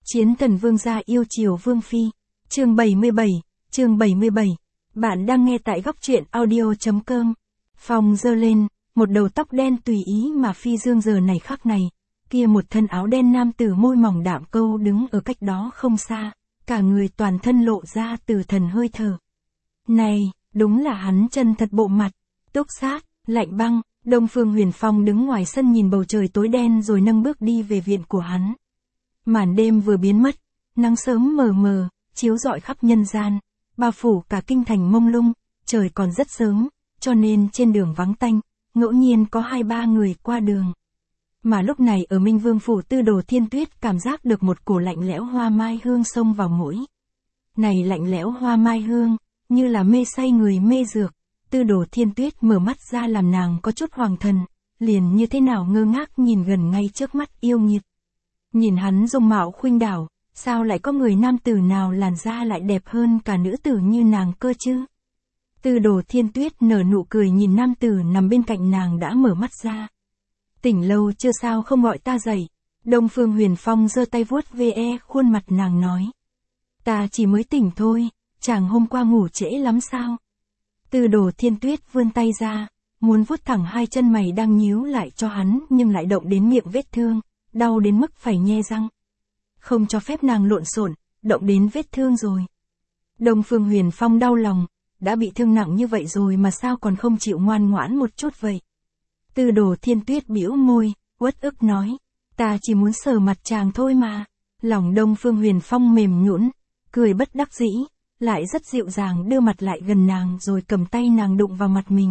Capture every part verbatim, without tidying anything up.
Chiến thần vương gia yêu chiều vương phi. Chương bảy mươi bảy, chương bảy mươi bảy. Bạn đang nghe tại góc truyện audio chấm com. Phong giơ lên, một đầu tóc đen tùy ý mà phi dương giờ này khắc này. Kia một thân áo đen nam tử môi mỏng đạm câu đứng ở cách đó không xa, cả người toàn thân lộ ra từ thần hơi thở. Này, đúng là hắn chân thật bộ mặt, túc sát, lạnh băng. Đông Phương Huyền Phong đứng ngoài sân nhìn bầu trời tối đen rồi nâng bước đi về viện của hắn. Màn đêm vừa biến mất, nắng sớm mờ mờ, chiếu rọi khắp nhân gian, bao phủ cả kinh thành mông lung, trời còn rất sớm, cho nên trên đường vắng tanh, ngẫu nhiên có hai ba người qua đường. Mà lúc này ở Minh Vương phủ Tư Đồ Thiên Tuyết cảm giác được một cổ lạnh lẽo hoa mai hương xông vào mũi. Này lạnh lẽo hoa mai hương, như là mê say người mê dược. Tư Đồ Thiên Tuyết mở mắt ra làm nàng có chút hoàng thần, liền như thế nào ngơ ngác nhìn gần ngay trước mắt yêu nghiệt. Nhìn hắn dung mạo khuynh đảo, sao lại có người nam tử nào làn da lại đẹp hơn cả nữ tử như nàng cơ chứ? Tư Đồ Thiên Tuyết nở nụ cười nhìn nam tử nằm bên cạnh nàng đã mở mắt ra. Tỉnh lâu chưa sao không gọi ta dậy. Đông Phương Huyền Phong giơ tay vuốt ve khuôn mặt nàng nói. Ta chỉ mới tỉnh thôi, chàng hôm qua ngủ trễ lắm sao? Tư Đồ Thiên Tuyết vươn tay ra, muốn vuốt thẳng hai chân mày đang nhíu lại cho hắn nhưng lại động đến miệng vết thương, đau đến mức phải nhe răng. Không cho phép nàng lộn xộn, động đến vết thương rồi. Đông Phương Huyền Phong đau lòng, đã bị thương nặng như vậy rồi mà sao còn không chịu ngoan ngoãn một chút vậy? Tư Đồ Thiên Tuyết bĩu môi, uất ức nói, ta chỉ muốn sờ mặt chàng thôi mà. Lòng Đông Phương Huyền Phong mềm nhũn, cười bất đắc dĩ, lại rất dịu dàng đưa mặt lại gần nàng rồi cầm tay nàng đụng vào mặt mình.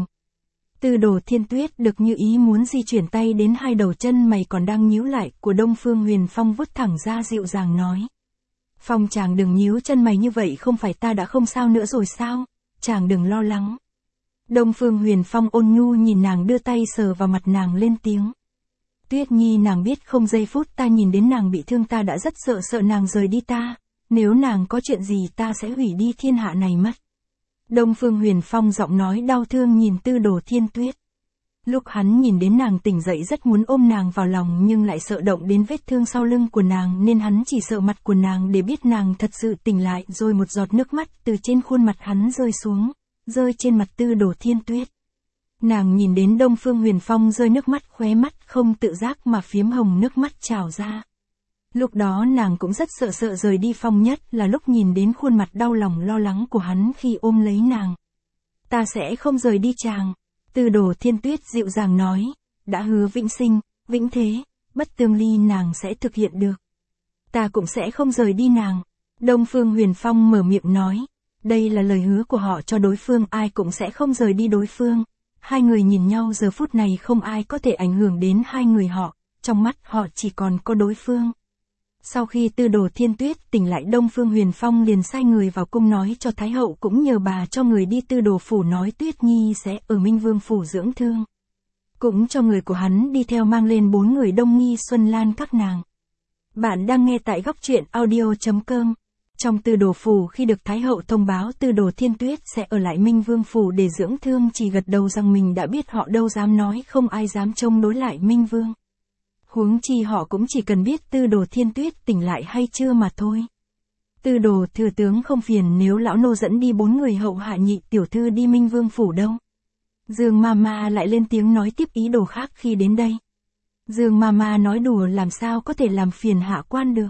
Tư Đồ Thiên Tuyết được như ý muốn di chuyển tay đến hai đầu chân mày còn đang nhíu lại của Đông Phương Huyền Phong vứt thẳng ra dịu dàng nói. Phong chàng đừng nhíu chân mày như vậy, không phải ta đã không sao nữa rồi sao? Chàng đừng lo lắng. Đông Phương Huyền Phong ôn nhu nhìn nàng đưa tay sờ vào mặt nàng lên tiếng. Tuyết Nhi, nàng biết không, giây phút ta nhìn đến nàng bị thương ta đã rất sợ sợ nàng rời đi ta. Nếu nàng có chuyện gì ta sẽ hủy đi thiên hạ này mất. Đông Phương Huyền Phong giọng nói đau thương nhìn Tư Đồ Thiên Tuyết. Lúc hắn nhìn đến nàng tỉnh dậy rất muốn ôm nàng vào lòng nhưng lại sợ động đến vết thương sau lưng của nàng nên hắn chỉ sợ mặt của nàng để biết nàng thật sự tỉnh lại, rồi một giọt nước mắt từ trên khuôn mặt hắn rơi xuống, rơi trên mặt Tư Đồ Thiên Tuyết. Nàng nhìn đến Đông Phương Huyền Phong rơi nước mắt, khóe mắt không tự giác mà phiếm hồng nước mắt trào ra. Lúc đó nàng cũng rất sợ sợ rời đi Phong, nhất là lúc nhìn đến khuôn mặt đau lòng lo lắng của hắn khi ôm lấy nàng. Ta sẽ không rời đi chàng. Tư Đồ Thiên Tuyết dịu dàng nói, đã hứa vĩnh sinh, vĩnh thế, bất tương ly nàng sẽ thực hiện được. Ta cũng sẽ không rời đi nàng. Đông Phương Huyền Phong mở miệng nói, đây là lời hứa của họ cho đối phương, ai cũng sẽ không rời đi đối phương. Hai người nhìn nhau giờ phút này không ai có thể ảnh hưởng đến hai người họ, trong mắt họ chỉ còn có đối phương. Sau khi Tư Đồ Thiên Tuyết tỉnh lại, Đông Phương Huyền Phong liền sai người vào cung nói cho Thái hậu cũng nhờ bà cho người đi Tư Đồ phủ nói Tuyết Nhi sẽ ở Minh Vương phủ dưỡng thương. Cũng cho người của hắn đi theo mang lên bốn người Đông Nghi, Xuân Lan các nàng. Bạn đang nghe tại góc truyện audio chấm com. Trong Tư Đồ phủ, khi được Thái hậu thông báo Tư Đồ Thiên Tuyết sẽ ở lại Minh Vương phủ để dưỡng thương, chỉ gật đầu rằng mình đã biết, họ đâu dám nói, không ai dám chống đối lại Minh Vương. Huống chi họ cũng chỉ cần biết Tư Đồ Thiên Tuyết tỉnh lại hay chưa mà thôi. Tư Đồ thừa tướng không phiền nếu lão nô dẫn đi bốn người hậu hạ nhị tiểu thư đi Minh Vương phủ đâu. Dương Mama lại lên tiếng nói tiếp ý đồ khác khi đến đây. Dương Mama nói đùa, làm sao có thể làm phiền hạ quan được.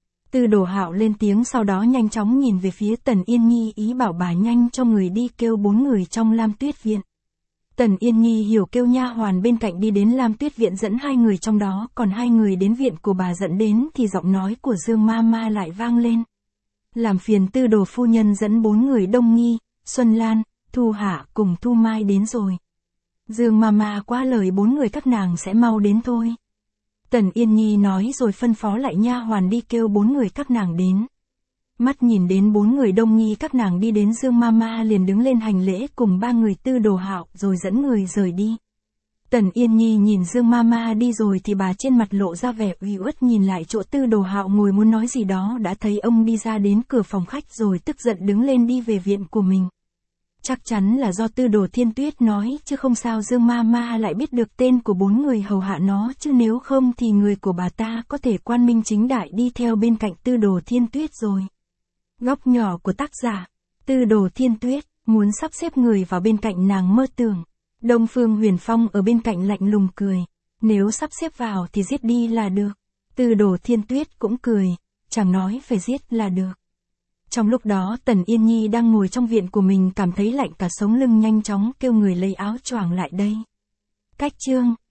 Tư Đồ Hạo lên tiếng, sau đó nhanh chóng nhìn về phía Tần Yên Nhi, ý bảo bà nhanh cho người đi kêu bốn người trong Lam Tuyết viện. Tần Yên Nhi hiểu, kêu nha hoàn bên cạnh đi đến Lam Tuyết viện dẫn hai người trong đó, còn hai người đến viện của bà dẫn đến thì giọng nói của Dương Mama lại vang lên. Làm phiền Tư Đồ phu nhân dẫn bốn người Đông Nghi, Xuân Lan, Thu Hạ cùng Thu Mai đến rồi. Dương Mama quá lời, bốn người các nàng sẽ mau đến thôi. Tần Yên Nhi nói rồi phân phó lại nha hoàn đi kêu bốn người các nàng đến. Mắt nhìn đến bốn người Đông Nghi các nàng đi đến, Dương Mama liền đứng lên hành lễ cùng ba người Tư Đồ Hạo rồi dẫn người rời đi. Tần Yên Nhi nhìn Dương Mama đi rồi thì bà trên mặt lộ ra vẻ uy uất, nhìn lại chỗ Tư Đồ Hạo ngồi muốn nói gì đó đã thấy ông đi ra đến cửa phòng khách rồi tức giận đứng lên đi về viện của mình. Chắc chắn là do Tư Đồ Thiên Tuyết nói, chứ không sao Dương ma ma lại biết được tên của bốn người hầu hạ nó, chứ nếu không thì người của bà ta có thể quang minh chính đại đi theo bên cạnh Tư Đồ Thiên Tuyết rồi. Góc nhỏ của tác giả, Tư Đồ Thiên Tuyết, muốn sắp xếp người vào bên cạnh nàng mơ tưởng. Đông Phương Huyền Phong ở bên cạnh lạnh lùng cười. Nếu sắp xếp vào thì giết đi là được. Tư Đồ Thiên Tuyết cũng cười, chẳng nói phải giết là được. Trong lúc đó Tần Yên Nhi đang ngồi trong viện của mình cảm thấy lạnh cả sống lưng, nhanh chóng kêu người lấy áo choàng lại đây. Cách chương